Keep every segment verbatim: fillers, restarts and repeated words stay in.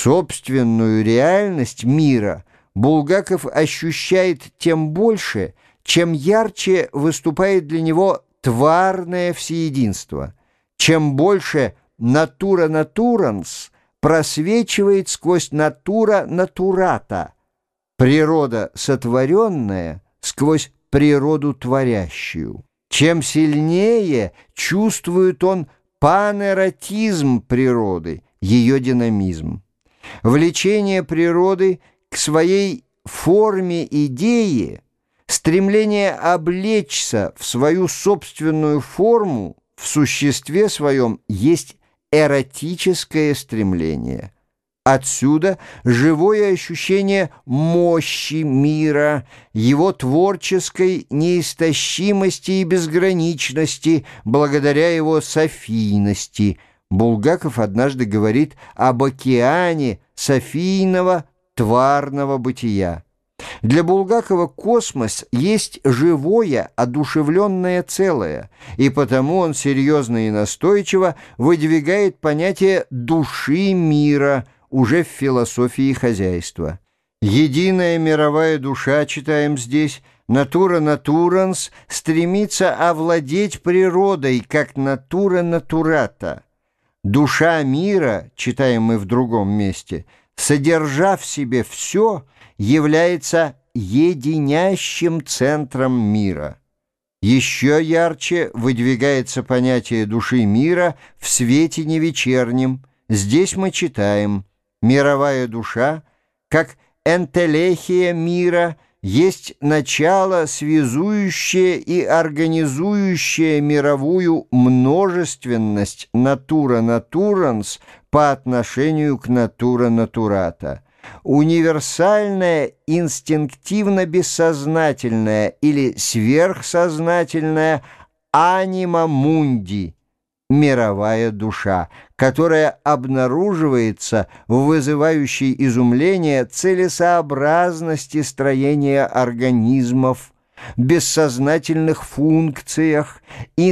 Собственную реальность мира Булгаков ощущает тем больше, чем ярче выступает для него тварное всеединство, чем больше натура натуранс просвечивает сквозь натура натурата, природа сотворенная сквозь природу творящую. Чем сильнее чувствует он панэротизм природы, ее динамизм. Влечение природы к своей форме идеи, стремление облечься в свою собственную форму в существе своем есть эротическое стремление. Отсюда живое ощущение мощи мира, его творческой неистощимости и безграничности, благодаря его софийности. Булгаков однажды говорит об океане софийного тварного бытия. Для Булгакова космос есть живое, одушевленное целое, и потому он серьезно и настойчиво выдвигает понятие души мира уже в философии хозяйства. Единая мировая душа, читаем здесь, натура натуранс, стремится овладеть природой, как натура натурата. Душа мира, читаем мы в другом месте, содержа в себе все, является единящим центром мира. Еще ярче выдвигается понятие души мира в свете невечернем. Здесь мы читаем: мировая душа, как энтелехия мира, есть начало, связующее и организующее мировую множественность натура натуранс по отношению к натура натурата. Универсальное инстинктивно-бессознательное или сверхсознательное анима мунди, мировая душа, которая обнаруживается в вызывающей изумление целесообразности строения организмов, бессознательных функциях,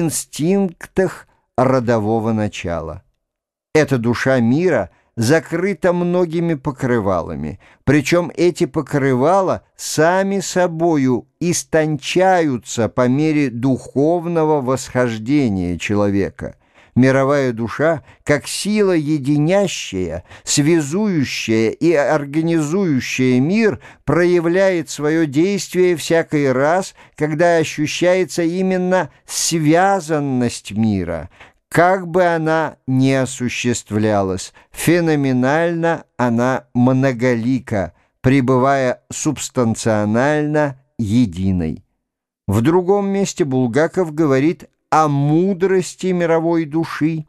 инстинктах родового начала. Эта душа мира закрыта многими покрывалами, причем эти покрывала сами собою истончаются по мере духовного восхождения человека. Мировая душа, как сила единящая, связующая и организующая мир, проявляет свое действие всякий раз, когда ощущается именно связанность мира. Как бы она ни осуществлялась, феноменально она многолика, пребывая субстанционально единой. В другом месте Булгаков говорит о мудрости мировой души.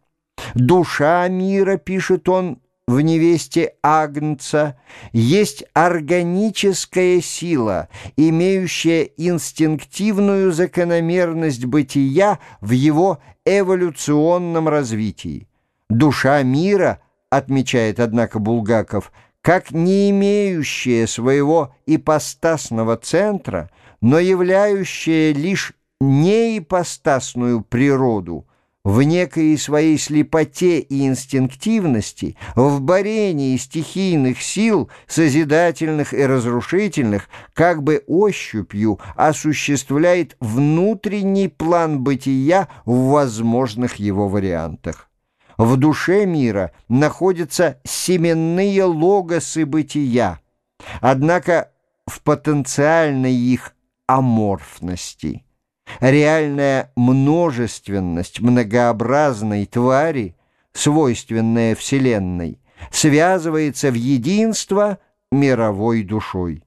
Душа мира, пишет он в «Невесте Агнца», есть органическая сила, имеющая инстинктивную закономерность бытия в его эволюционном развитии. Душа мира, отмечает, однако, Булгаков, как не имеющая своего ипостасного центра, но являющая лишь неипостасную природу, в некой своей слепоте и инстинктивности, в борении стихийных сил, созидательных и разрушительных, как бы ощупью осуществляет внутренний план бытия в возможных его вариантах. В душе мира находятся семенные логосы бытия, однако в потенциальной их аморфности. Реальная множественность многообразной твари, свойственная Вселенной, связывается в единство мировой душой.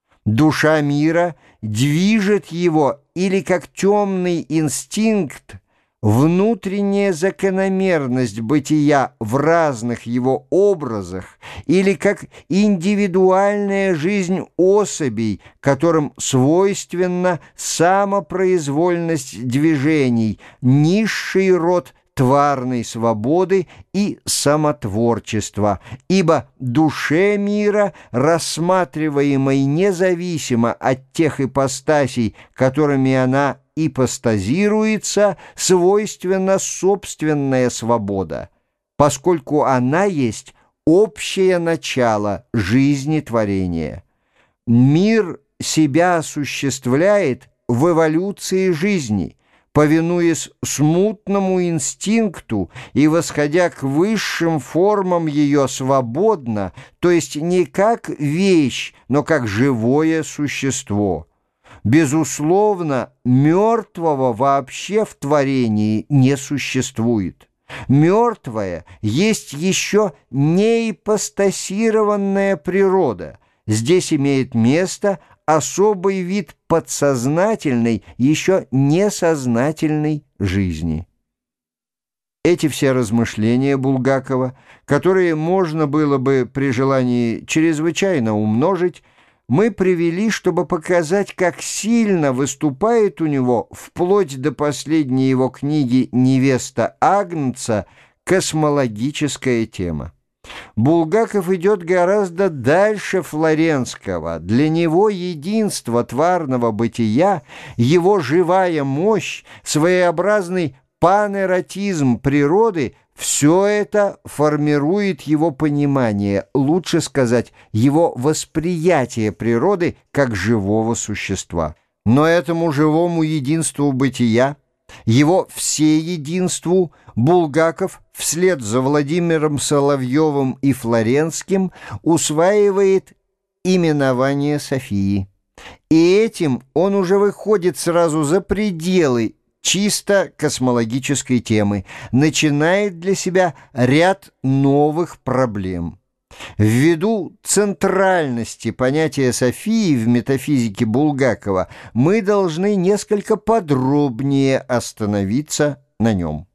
Душа мира движет его или как темный инстинкт, внутренняя закономерность бытия в разных его образах, или как индивидуальная жизнь особей, которым свойственна самопроизвольность движений, низший род тварной свободы и самотворчества, ибо душе мира, рассматриваемой независимо от тех ипостасей, которыми она ипостазируется, свойственна собственная свобода, поскольку она есть общее начало жизни творения. Мир себя осуществляет в эволюции жизни, повинуясь смутному инстинкту и восходя к высшим формам ее свободно, то есть не как вещь, но как живое существо. Безусловно, мертвого вообще в творении не существует. Мертвое есть еще неипостасированная природа. Здесь имеет место особый вид подсознательной, еще несознательной жизни. Эти все размышления Булгакова, которые можно было бы при желании чрезвычайно умножить, мы привели, чтобы показать, как сильно выступает у него, вплоть до последней его книги «Невеста Агнца», космологическая тема. Булгаков идет гораздо дальше Флоренского. Для него единство тварного бытия, его живая мощь, своеобразный панэротизм природы — все это формирует его понимание, лучше сказать, его восприятие природы как живого существа. Но этому живому единству бытия, его всеединству, Булгаков вслед за Владимиром Соловьевым и Флоренским усваивает именование Софии. И этим он уже выходит сразу за пределы чисто космологической темы, начинает для себя ряд новых проблем. Ввиду центральности понятия Софии в метафизике Булгакова мы должны несколько подробнее остановиться на нем.